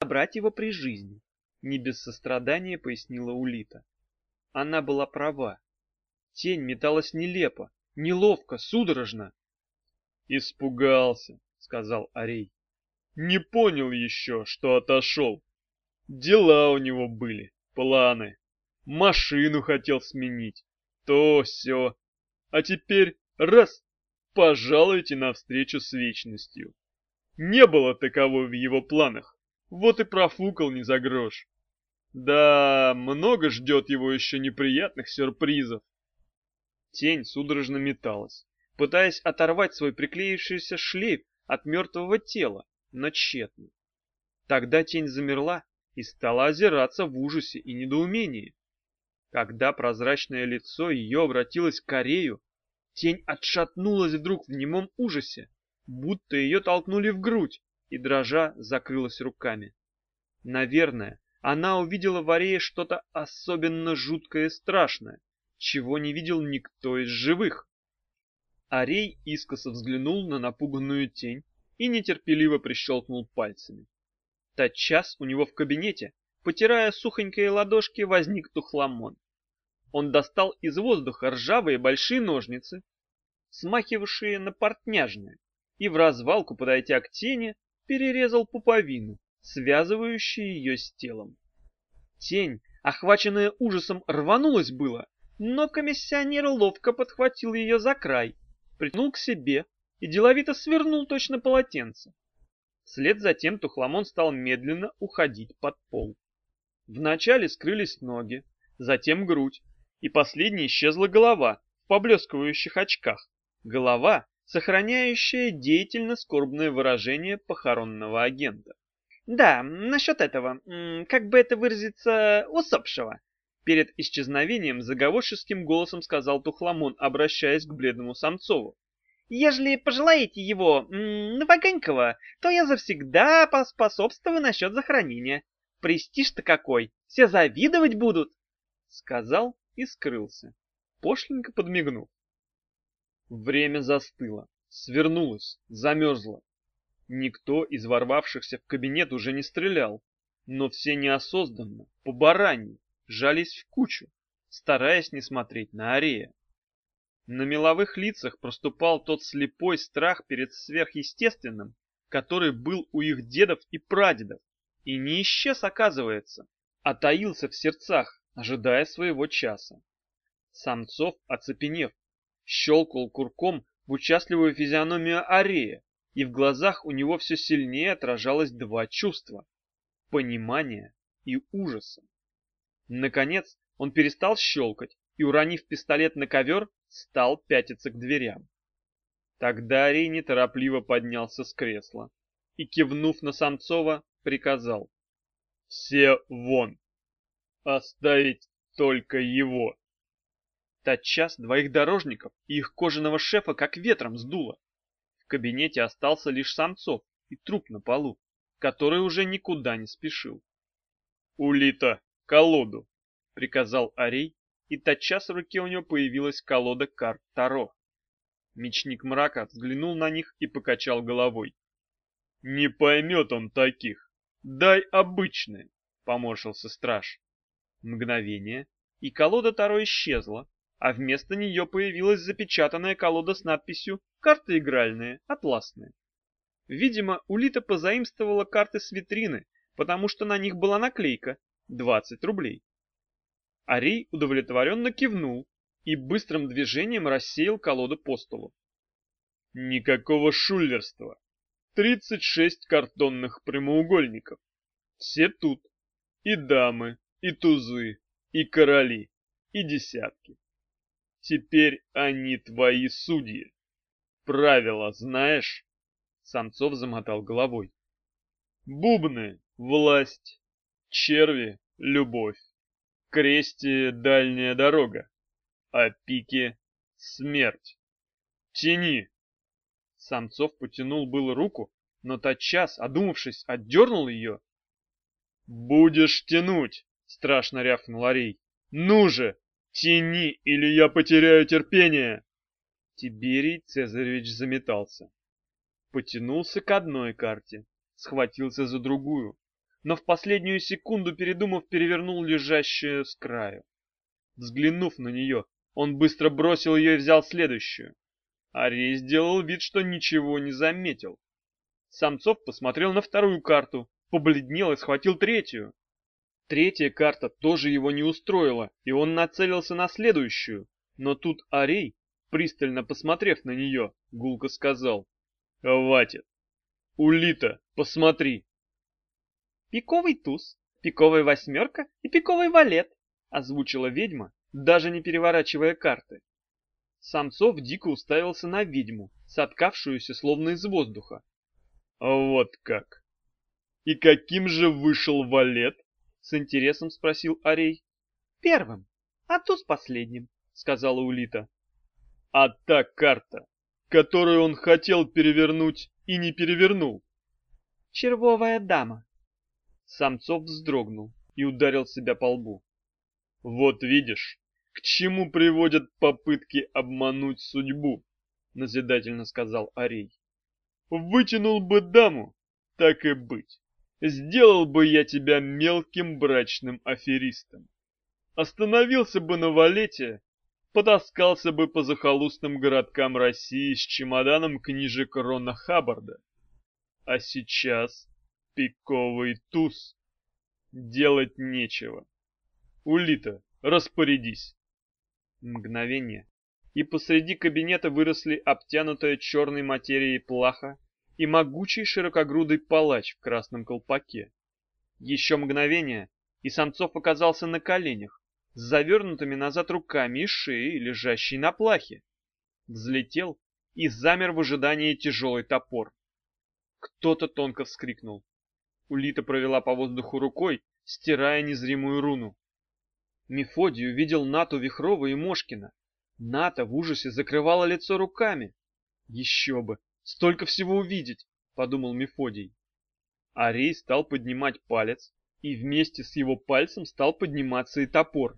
забрать его при жизни, не без сострадания пояснила Улита. Она была права. Тень металась нелепо, неловко, судорожно. «Испугался», — сказал Арей. «Не понял еще, что отошел. Дела у него были, планы. Машину хотел сменить. То все. А теперь раз — пожалуйте навстречу с вечностью. Не было таковой в его планах. Вот и профукал не за грош. Да, много ждет его еще неприятных сюрпризов». Тень судорожно металась, пытаясь оторвать свой приклеившийся шлейф от мертвого тела, но тщетно. Тогда тень замерла и стала озираться в ужасе и недоумении. Когда прозрачное лицо ее обратилось к Арею, тень отшатнулась вдруг в немом ужасе, будто ее толкнули в грудь, и дрожа закрылась руками. Наверное, она увидела в Арее что-то особенно жуткое и страшное, чего не видел никто из живых. Арей искоса взглянул на напуганную тень и нетерпеливо прищелкнул пальцами. Тотчас у него в кабинете, потирая сухонькие ладошки, возник Тухламон. Он достал из воздуха ржавые большие ножницы, смахивавшие на портняжные, и в развалку, подойдя к тени, перерезал пуповину, связывающую ее с телом. Тень, охваченная ужасом, рванулась было, но комиссионер ловко подхватил ее за край, притянул к себе и деловито свернул точно полотенце. Вслед за тем Тухламон стал медленно уходить под пол. Вначале скрылись ноги, затем грудь, и последней исчезла голова в поблескивающих очках. Голова, сохраняющая деятельно скорбное выражение похоронного агента. «Да, насчет этого, как бы это выразиться, усопшего», перед исчезновением заговорческим голосом сказал Тухламон, обращаясь к бледному Самцову. «Ежели пожелаете его, новогонького, то я завсегда поспособствую насчет захоронения. Престиж-то какой, все завидовать будут!» Сказал и скрылся, пошленько подмигнув. Время застыло, свернулось, замерзло. Никто из ворвавшихся в кабинет уже не стрелял, но все неосознанно, по бараньи, жались в кучу, стараясь не смотреть на Арея. На меловых лицах проступал тот слепой страх перед сверхъестественным, который был у их дедов и прадедов, и не исчез, оказывается, а таился в сердцах, ожидая своего часа. Самцов, оцепенев, щелкал курком в участливую физиономию Арея, и в глазах у него все сильнее отражалось два чувства — понимания и ужаса. Наконец он перестал щелкать и, уронив пистолет на ковер, стал пятиться к дверям. Тогда Арей неторопливо поднялся с кресла и, кивнув на Самцова, приказал: «Все вон! Оставить только его!» Тотчас двоих дорожников и их кожаного шефа как ветром сдуло. В кабинете остался лишь Самцов и труп на полу, который уже никуда не спешил. «Улита, колоду!» — приказал Арей, и тотчас в руке у него появилась колода карт Таро. Мечник мрака взглянул на них и покачал головой. «Не поймет он таких. Дай обычные», — поморщился страж. Мгновение, и колода Таро исчезла, а вместо нее появилась запечатанная колода с надписью «Карты игральные, атласные». Видимо, Улита позаимствовала карты с витрины, потому что на них была наклейка «20 рублей». Арей удовлетворенно кивнул и быстрым движением рассеял колоду по столу. «Никакого шулерства. 36 картонных прямоугольников. Все тут. И дамы, и тузы, и короли, и десятки. Теперь они твои судьи. Правила знаешь?» Самцов замотал головой. «Бубны — власть, черви — любовь, крести — дальняя дорога, а пики — смерть. Тяни!» Самцов потянул было руку, но тотчас, одумавшись, отдернул ее. «Будешь тянуть!» — страшно рявкнул Арей. «Ну же, тяни, или я потеряю терпение!» Тиберий Цезаревич заметался. Потянулся к одной карте, схватился за другую, но в последнюю секунду, передумав, перевернул лежащую с краю. Взглянув на нее, он быстро бросил ее и взял следующую. Арей сделал вид, что ничего не заметил. Самцов посмотрел на вторую карту, побледнел и схватил третью. Третья карта тоже его не устроила, и он нацелился на следующую. Но тут Арей, пристально посмотрев на нее, гулко сказал: «Хватит! Улита, посмотри!» «Пиковый туз, пиковая восьмерка и пиковый валет», озвучила ведьма, даже не переворачивая карты. Самцов дико уставился на ведьму, соткавшуюся словно из воздуха. «Вот как! И каким же вышел валет?» — с интересом спросил Арей. «Первым, а туз последним», — сказала Улита. «А та карта, которую он хотел перевернуть и не перевернул?» «Червовая дама». Самцов вздрогнул и ударил себя по лбу. «Вот видишь, к чему приводят попытки обмануть судьбу», — назидательно сказал Арей. «Вытянул бы даму, так и быть. Сделал бы я тебя мелким брачным аферистом. Остановился бы на валете, потаскался бы по захолустным городкам России с чемоданом книжек Рона Хаббарда. А сейчас пиковый туз. Делать нечего. Улита, распорядись». Мгновение, и посреди кабинета выросли обтянутая черной материей плаха и могучий широкогрудый палач в красном колпаке. Еще мгновение, и Самцов оказался на коленях, с завернутыми назад руками и шеей, лежащей на плахе. Взлетел и замер в ожидании тяжелый топор. Кто-то тонко вскрикнул. Улита провела по воздуху рукой, стирая незримую руну. Мефодий увидел Нату Вихрова и Мошкина. Ната в ужасе закрывала лицо руками. «Еще бы! Столько всего увидеть!» — подумал Мефодий. Арей стал поднимать палец, и вместе с его пальцем стал подниматься и топор.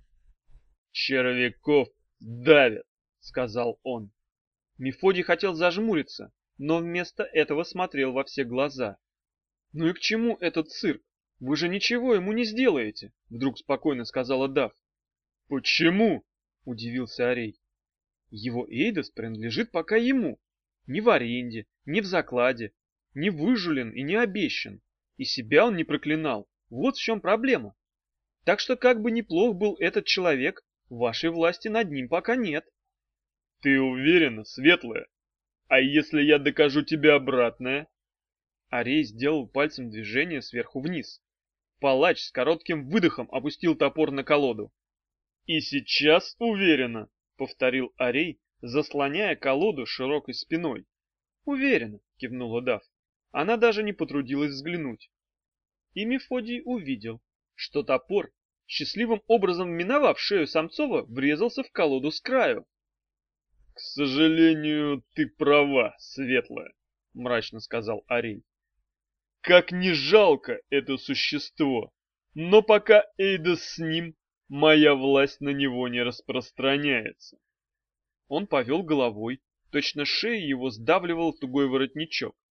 «Червяков давят!» — сказал он. Мефодий хотел зажмуриться, но вместо этого смотрел во все глаза. «Ну и к чему этот цирк? Вы же ничего ему не сделаете!» — вдруг спокойно сказала Дав. «Почему?» — удивился Арей. «Его Эйдос принадлежит пока ему. Ни в аренде, ни в закладе, не выжулен и не обещан. И себя он не проклинал. Вот в чем проблема. Так что как бы неплох был этот человек, вашей власти над ним пока нет». «Ты уверена, Светлая? А если я докажу тебе обратное?» Арей сделал пальцем движение сверху вниз. Палач с коротким выдохом опустил топор на колоду. «И сейчас уверена», — повторил Арей, заслоняя колоду широкой спиной. «Уверена», — кивнула Дав. Она даже не потрудилась взглянуть. И Мефодий увидел, что топор, счастливым образом миновав шею Самцова, врезался в колоду с краю. «К сожалению, ты права, Светлая», — мрачно сказал Арей. «Как не жалко это существо, но пока Эйдос с ним, моя власть на него не распространяется». Он повел головой, точно шею его сдавливал тугой воротничок.